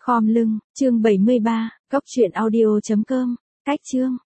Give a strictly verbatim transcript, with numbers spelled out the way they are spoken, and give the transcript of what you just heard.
Khom lưng, chương bảy mươi ba, cốc truyện audio chấm com, cách chương.